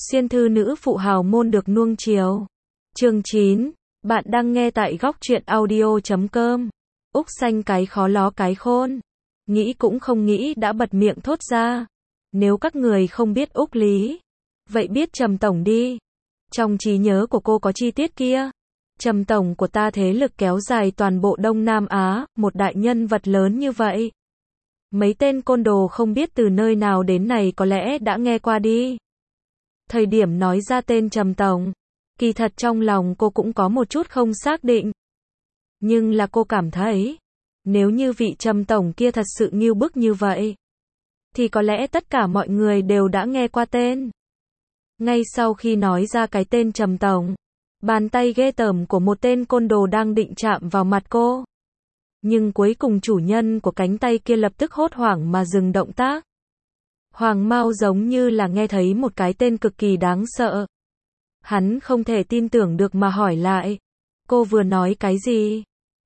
Xuyên thư nữ phụ hào môn được nuông chiều. Chương 9. Bạn đang nghe tại góc truyện audio.com. Úc Xanh cái khó ló cái khôn. Nghĩ cũng không nghĩ đã bật miệng thốt ra. Nếu các người không biết Úc Lý, vậy biết Trầm Tổng đi. Trong trí nhớ của cô có chi tiết kia. Trầm Tổng của ta thế lực kéo dài toàn bộ Đông Nam Á, một đại nhân vật lớn như vậy. Mấy tên côn đồ không biết từ nơi nào đến này có lẽ đã nghe qua đi. Thời điểm nói ra tên Trầm Tổng, kỳ thật trong lòng cô cũng có một chút không xác định. Nhưng là cô cảm thấy, nếu như vị Trầm Tổng kia thật sự ngưu bức như vậy, thì có lẽ tất cả mọi người đều đã nghe qua tên. Ngay sau khi nói ra cái tên Trầm Tổng, bàn tay ghê tởm của một tên côn đồ đang định chạm vào mặt cô. Nhưng cuối cùng chủ nhân của cánh tay kia lập tức hốt hoảng mà dừng động tác. Hoàng Mao giống như là nghe thấy một cái tên cực kỳ đáng sợ. Hắn không thể tin tưởng được mà hỏi lại. Cô vừa nói cái gì?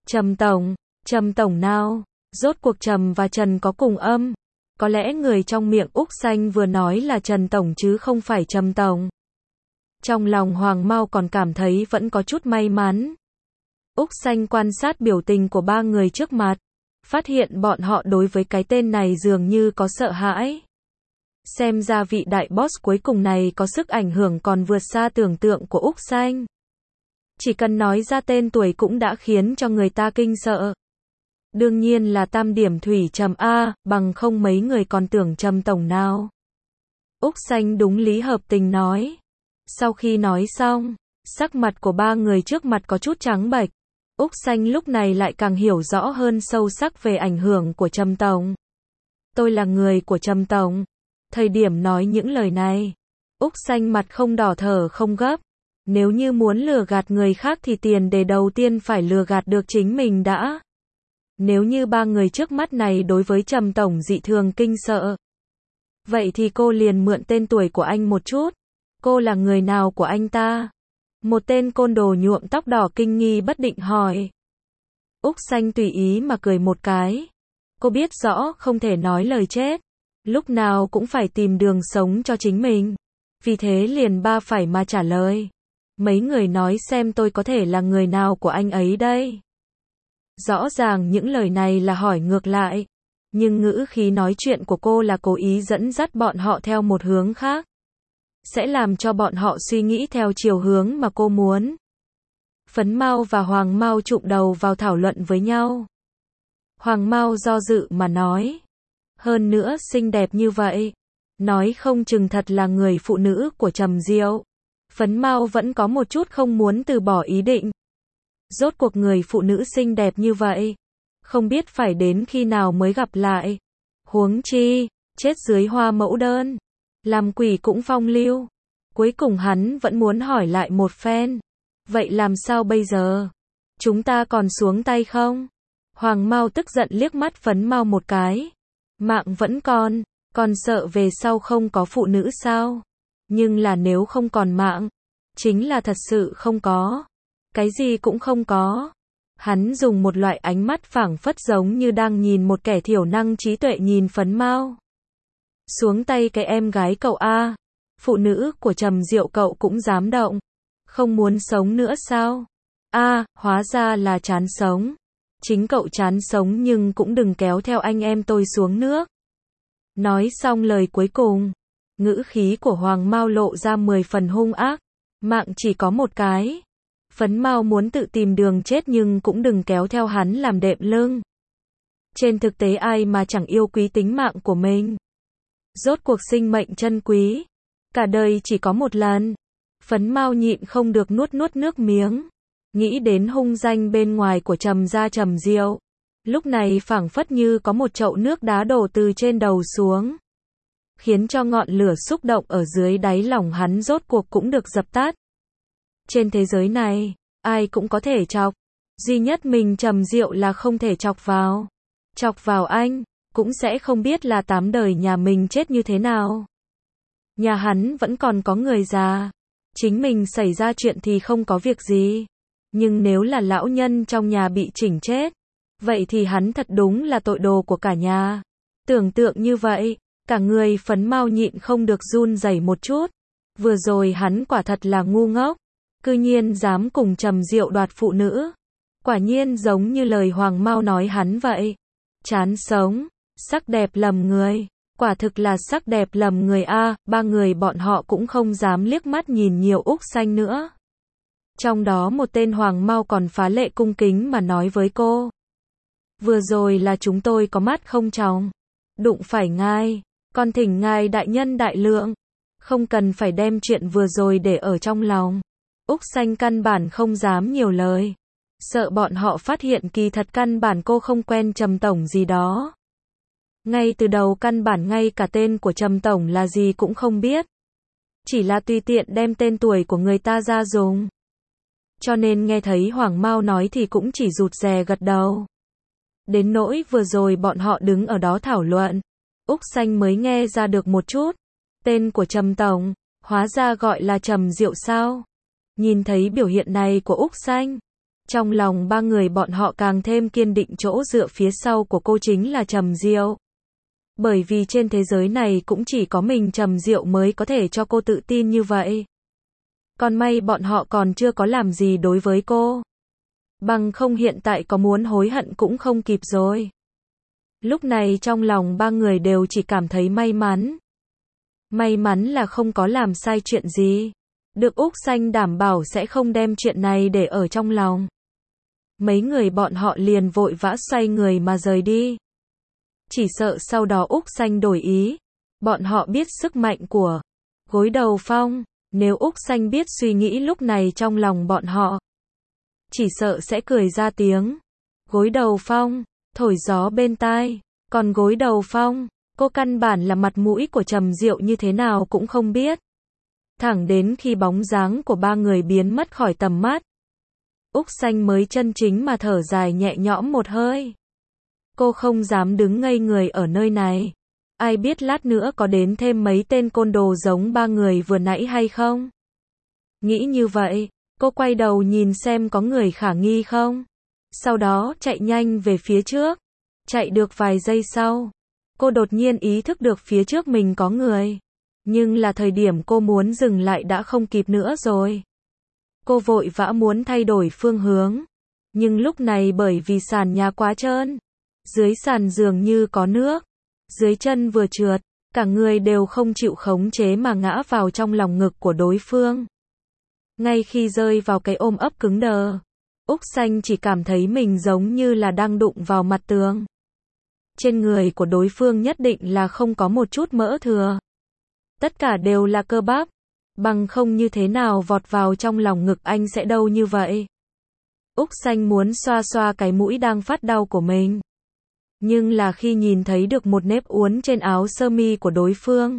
Trầm Tổng nào? Rốt cuộc Trầm và Trần có cùng âm. Có lẽ người trong miệng Úc Xanh vừa nói là Trần Tổng chứ không phải Trầm Tổng. Trong lòng Hoàng Mao còn cảm thấy vẫn có chút may mắn. Úc Xanh quan sát biểu tình của ba người trước mặt, phát hiện bọn họ đối với cái tên này dường như có sợ hãi. Xem ra vị đại boss cuối cùng này có sức ảnh hưởng còn vượt xa tưởng tượng của Úc Xanh. Chỉ cần nói ra tên tuổi cũng đã khiến cho người ta kinh sợ. Đương nhiên là Tam Điểm Thủy Trầm A, bằng không mấy người còn tưởng Trầm Tổng nào. Úc Xanh đúng lý hợp tình nói. Sau khi nói xong, sắc mặt của ba người trước mặt có chút trắng bệch. Úc Xanh lúc này lại càng hiểu rõ hơn sâu sắc về ảnh hưởng của Trầm Tổng. Tôi là người của Trầm Tổng. Thời điểm nói những lời này, Úc Xanh mặt không đỏ thở không gấp. Nếu như muốn lừa gạt người khác thì tiền đề đầu tiên phải lừa gạt được chính mình đã. Nếu như ba người trước mắt này đối với Trầm Tổng dị thường kinh sợ, vậy thì cô liền mượn tên tuổi của anh một chút. Cô là người nào của anh ta? Một tên côn đồ nhuộm tóc đỏ kinh nghi bất định hỏi. Úc Xanh tùy ý mà cười một cái. Cô biết rõ không thể nói lời chết. Lúc nào cũng phải tìm đường sống cho chính mình. Vì thế liền phải mà trả lời. Mấy người nói xem tôi có thể là người nào của anh ấy đây. Rõ ràng những lời này là hỏi ngược lại. Nhưng ngữ khí nói chuyện của cô là cố ý dẫn dắt bọn họ theo một hướng khác. Sẽ làm cho bọn họ suy nghĩ theo chiều hướng mà cô muốn. Phấn Mao và Hoàng Mao chụm đầu vào thảo luận với nhau. Hoàng Mao do dự mà nói. Hơn nữa xinh đẹp như vậy. Nói không chừng thật là người phụ nữ của Trầm Diệu. Phấn Mao vẫn có một chút không muốn từ bỏ ý định. Rốt cuộc người phụ nữ xinh đẹp như vậy. Không biết phải đến khi nào mới gặp lại. Huống chi, chết dưới hoa mẫu đơn. Làm quỷ cũng phong lưu. Cuối cùng hắn vẫn muốn hỏi lại một phen. Vậy làm sao bây giờ? Chúng ta còn xuống tay không? Hoàng Mao tức giận liếc mắt Phấn Mao một cái. Mạng vẫn còn sợ về sau không có phụ nữ sao? Nhưng là nếu không còn mạng, chính là thật sự không có. Cái gì cũng không có. Hắn dùng một loại ánh mắt phảng phất giống như đang nhìn một kẻ thiểu năng trí tuệ nhìn Phấn Mao. Xuống tay cái em gái cậu a. Phụ nữ của Trầm Diệu cậu cũng dám động. Không muốn sống nữa sao? Hóa ra là chán sống. Chính cậu chán sống nhưng cũng đừng kéo theo anh em tôi xuống nước. Nói xong lời cuối cùng, ngữ khí của Hoàng Mao lộ ra 10 phần hung ác. Mạng chỉ có một cái. Phấn Mao muốn tự tìm đường chết nhưng cũng đừng kéo theo hắn làm đệm lưng. Trên thực tế ai mà chẳng yêu quý tính mạng của mình. Rốt cuộc sinh mệnh chân quý. Cả đời chỉ có một lần. Phấn Mao nhịn không được nuốt nước miếng. Nghĩ đến hung danh bên ngoài của Trầm gia Trầm Diệu. Lúc này phảng phất như có một chậu nước đá đổ từ trên đầu xuống. Khiến cho ngọn lửa xúc động ở dưới đáy lòng hắn rốt cuộc cũng được dập tắt. Trên thế giới này, ai cũng có thể chọc. Duy nhất mình Trầm Diệu là không thể chọc vào. Chọc vào anh, cũng sẽ không biết là 8 đời nhà mình chết như thế nào. Nhà hắn vẫn còn có người già. Chính mình xảy ra chuyện thì không có việc gì. Nhưng nếu là lão nhân trong nhà bị chỉnh chết, vậy thì hắn thật đúng là tội đồ của cả nhà. Tưởng tượng như vậy, cả người Phấn Mao nhịn không được run rẩy một chút. Vừa rồi hắn quả thật là ngu ngốc, cư nhiên dám cùng Trầm Diệu đoạt phụ nữ. Quả nhiên giống như lời Hoàng Mao nói hắn vậy. Chán sống, sắc đẹp lầm người, quả thực là sắc đẹp lầm người a. Ba người bọn họ cũng không dám liếc mắt nhìn nhiều Úc Xanh nữa. Trong đó một tên Hoàng Mao còn phá lệ cung kính mà nói với cô. Vừa rồi là chúng tôi có mắt không tròng, đụng phải ngài, còn thỉnh ngài đại nhân đại lượng, không cần phải đem chuyện vừa rồi để ở trong lòng. Úc Xanh căn bản không dám nhiều lời, sợ bọn họ phát hiện kỳ thật căn bản cô không quen Trầm tổng gì đó. Ngay từ đầu căn bản ngay cả tên của Trầm tổng là gì cũng không biết, chỉ là tùy tiện đem tên tuổi của người ta ra dùng. Cho nên nghe thấy Hoàng Mao nói thì cũng chỉ rụt rè gật đầu. Đến nỗi vừa rồi bọn họ đứng ở đó thảo luận, Úc Xanh mới nghe ra được một chút. Tên của Trầm tổng, hóa ra gọi là Trầm Diệu sao? Nhìn thấy biểu hiện này của Úc Xanh, trong lòng ba người bọn họ càng thêm kiên định chỗ dựa phía sau của cô chính là Trầm Diệu. Bởi vì trên thế giới này cũng chỉ có mình Trầm Diệu mới có thể cho cô tự tin như vậy. Còn may bọn họ còn chưa có làm gì đối với cô. Bằng không hiện tại có muốn hối hận cũng không kịp rồi. Lúc này trong lòng ba người đều chỉ cảm thấy may mắn. May mắn là không có làm sai chuyện gì. Được Úc Xanh đảm bảo sẽ không đem chuyện này để ở trong lòng. Mấy người bọn họ liền vội vã xoay người mà rời đi. Chỉ sợ sau đó Úc Xanh đổi ý. Bọn họ biết sức mạnh của Gối Đầu Phong. Nếu Úc Xanh biết suy nghĩ lúc này trong lòng bọn họ, chỉ sợ sẽ cười ra tiếng. Gối Đầu Phong, thổi gió bên tai. Còn Gối Đầu Phong, cô căn bản là mặt mũi của Trầm Diệu như thế nào cũng không biết. Thẳng đến khi bóng dáng của ba người biến mất khỏi tầm mắt, Úc Xanh mới chân chính mà thở dài nhẹ nhõm một hơi. Cô không dám đứng ngây người ở nơi này. Ai biết lát nữa có đến thêm mấy tên côn đồ giống ba người vừa nãy hay không? Nghĩ như vậy, cô quay đầu nhìn xem có người khả nghi không. Sau đó chạy nhanh về phía trước. Chạy được vài giây sau, cô đột nhiên ý thức được phía trước mình có người. Nhưng là thời điểm cô muốn dừng lại đã không kịp nữa rồi. Cô vội vã muốn thay đổi phương hướng. Nhưng lúc này bởi vì sàn nhà quá trơn, dưới sàn dường như có nước, dưới chân vừa trượt, cả người đều không chịu khống chế mà ngã vào trong lòng ngực của đối phương. Ngay khi rơi vào cái ôm ấp cứng đờ, Úc Xanh chỉ cảm thấy mình giống như là đang đụng vào mặt tường. Trên người của đối phương nhất định là không có một chút mỡ thừa. Tất cả đều là cơ bắp, bằng không như thế nào vọt vào trong lòng ngực anh sẽ đâu như vậy. Úc Xanh muốn xoa xoa cái mũi đang phát đau của mình. Nhưng là khi nhìn thấy được một nếp uốn trên áo sơ mi của đối phương,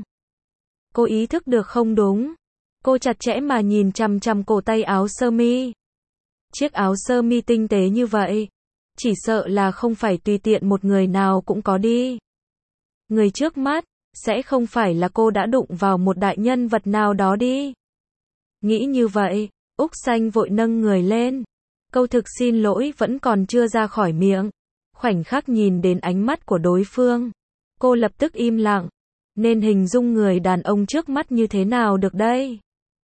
cô ý thức được không đúng. Cô chặt chẽ mà nhìn chằm chằm cổ tay áo sơ mi. Chiếc áo sơ mi tinh tế như vậy, chỉ sợ là không phải tùy tiện một người nào cũng có đi. Người trước mắt, sẽ không phải là cô đã đụng vào một đại nhân vật nào đó đi. Nghĩ như vậy, Úc Xanh vội nâng người lên. Câu thực xin lỗi vẫn còn chưa ra khỏi miệng. Khoảnh khắc nhìn đến ánh mắt của đối phương, cô lập tức im lặng. Nên hình dung người đàn ông trước mắt như thế nào được đây?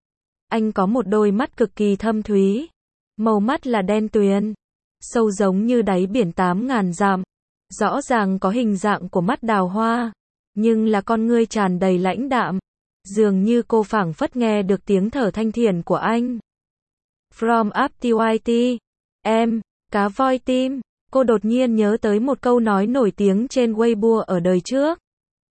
Anh có một đôi mắt cực kỳ thâm thúy. Màu mắt là đen tuyền, sâu giống như đáy biển 8.000 dặm. Rõ ràng có hình dạng của mắt đào hoa, nhưng là con ngươi tràn đầy lãnh đạm. Dường như cô phảng phất nghe được tiếng thở thanh thiền của anh. From up TYT, em, cá voi tim. Cô đột nhiên nhớ tới một câu nói nổi tiếng trên Weibo ở đời trước.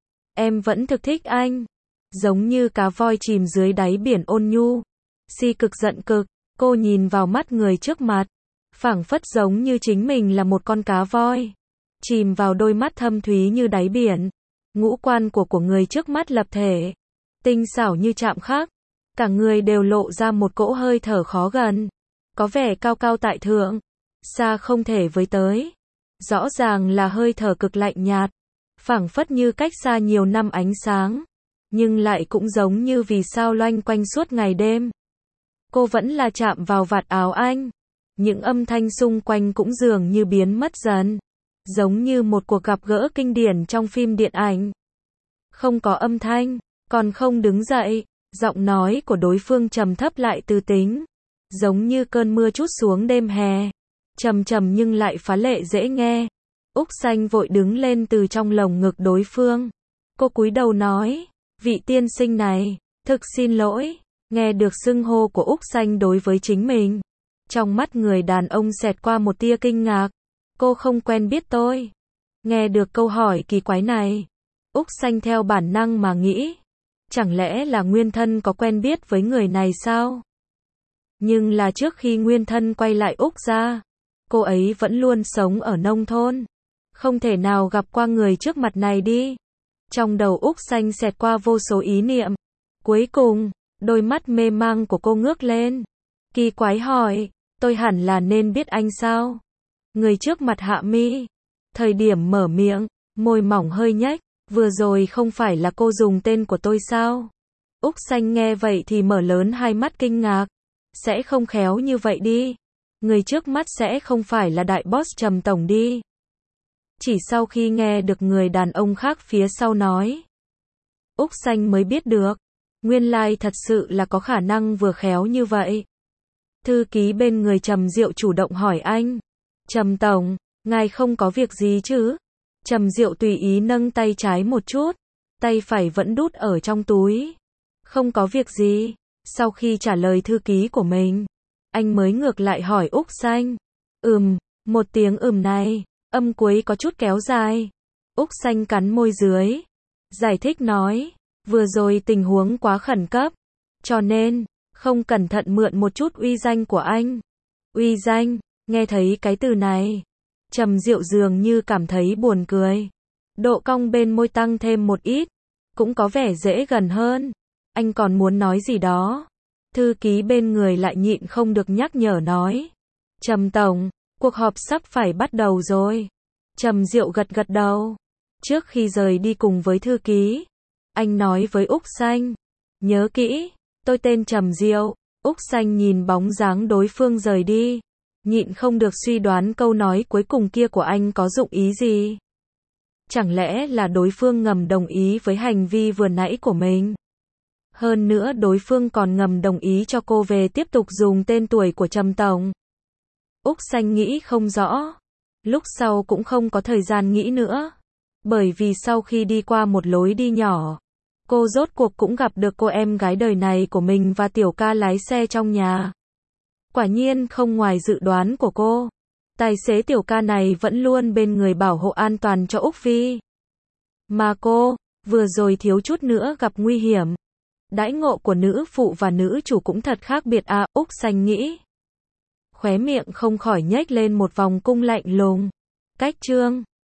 Em vẫn thực thích anh. Giống như cá voi chìm dưới đáy biển ôn nhu. Si cực giận cực, cô nhìn vào mắt người trước mặt. Phảng phất giống như chính mình là một con cá voi. Chìm vào đôi mắt thâm thúy như đáy biển. Ngũ quan của người trước mắt lập thể. Tinh xảo như chạm khắc. Cả người đều lộ ra một cỗ hơi thở khó gần. Có vẻ cao cao tại thượng. Xa không thể với tới. Rõ ràng là hơi thở cực lạnh nhạt. Phảng phất như cách xa nhiều năm ánh sáng. Nhưng lại cũng giống như vì sao loanh quanh suốt ngày đêm. Cô vẫn là chạm vào vạt áo anh. Những âm thanh xung quanh cũng dường như biến mất dần. Giống như một cuộc gặp gỡ kinh điển trong phim điện ảnh. Không có âm thanh, còn không đứng dậy. Giọng nói của đối phương trầm thấp lại tư tính, giống như cơn mưa trút xuống đêm hè, trầm trầm nhưng lại phá lệ dễ nghe. Úc Xanh vội đứng lên từ trong lồng ngực đối phương. Cô cúi đầu nói, vị tiên sinh này, thực xin lỗi. Nghe được xưng hô của Úc Xanh đối với chính mình, trong mắt người đàn ông xẹt qua một tia kinh ngạc. Cô không quen biết tôi. Nghe được câu hỏi kỳ quái này, Úc Xanh theo bản năng mà nghĩ, chẳng lẽ là Nguyên Thân có quen biết với người này sao? Nhưng là trước khi Nguyên Thân quay lại Úc gia, cô ấy vẫn luôn sống ở nông thôn, không thể nào gặp qua người trước mặt này đi. Trong đầu Úc Xanh xẹt qua vô số ý niệm. Cuối cùng, đôi mắt mê mang của cô ngước lên, kỳ quái hỏi, tôi hẳn là nên biết anh sao? Người trước mặt hạ mi, thời điểm mở miệng, môi mỏng hơi nhếch, vừa rồi không phải là cô dùng tên của tôi sao? Úc Xanh nghe vậy thì mở lớn hai mắt kinh ngạc, sẽ không khéo như vậy đi, người trước mắt sẽ không phải là đại boss Trầm tổng đi. Chỉ sau khi nghe được người đàn ông khác phía sau nói, Úc Xanh mới biết được, nguyên lai thật sự là có khả năng vừa khéo như vậy. Thư ký bên người Trầm Diệu chủ động hỏi anh, Trầm tổng, ngài không có việc gì chứ? Trầm Diệu tùy ý nâng tay trái một chút, tay phải vẫn đút ở trong túi. Không có việc gì. Sau khi trả lời thư ký của mình, anh mới ngược lại hỏi Úc Xanh. Một tiếng này, âm cuối có chút kéo dài. Úc Xanh cắn môi dưới, giải thích nói, vừa rồi tình huống quá khẩn cấp, cho nên, không cẩn thận mượn một chút uy danh của anh. Uy danh, nghe thấy cái từ này, Trầm Diệu dường như cảm thấy buồn cười. Độ cong bên môi tăng thêm một ít, cũng có vẻ dễ gần hơn. Anh còn muốn nói gì đó. Thư ký bên người lại nhịn không được nhắc nhở nói. Trầm tổng, cuộc họp sắp phải bắt đầu rồi. Trầm Diệu gật gật đầu. Trước khi rời đi cùng với thư ký, anh nói với Úc Xanh. Nhớ kỹ, tôi tên Trầm Diệu. Úc Xanh nhìn bóng dáng đối phương rời đi, nhịn không được suy đoán câu nói cuối cùng kia của anh có dụng ý gì. Chẳng lẽ là đối phương ngầm đồng ý với hành vi vừa nãy của mình? Hơn nữa đối phương còn ngầm đồng ý cho cô về tiếp tục dùng tên tuổi của Trầm tổng. Úc Xanh nghĩ không rõ. Lúc sau cũng không có thời gian nghĩ nữa. Bởi vì sau khi đi qua một lối đi nhỏ, cô rốt cuộc cũng gặp được cô em gái đời này của mình và Tiểu Ca lái xe trong nhà. Quả nhiên không ngoài dự đoán của cô. Tài xế Tiểu Ca này vẫn luôn bên người bảo hộ an toàn cho Úc Phi. Mà cô, vừa rồi thiếu chút nữa gặp nguy hiểm. Đãi ngộ của nữ phụ và nữ chủ cũng thật khác biệt à, Úc Xanh nghĩ. Khóe miệng không khỏi nhếch lên một vòng cung lạnh lùng. Cách chương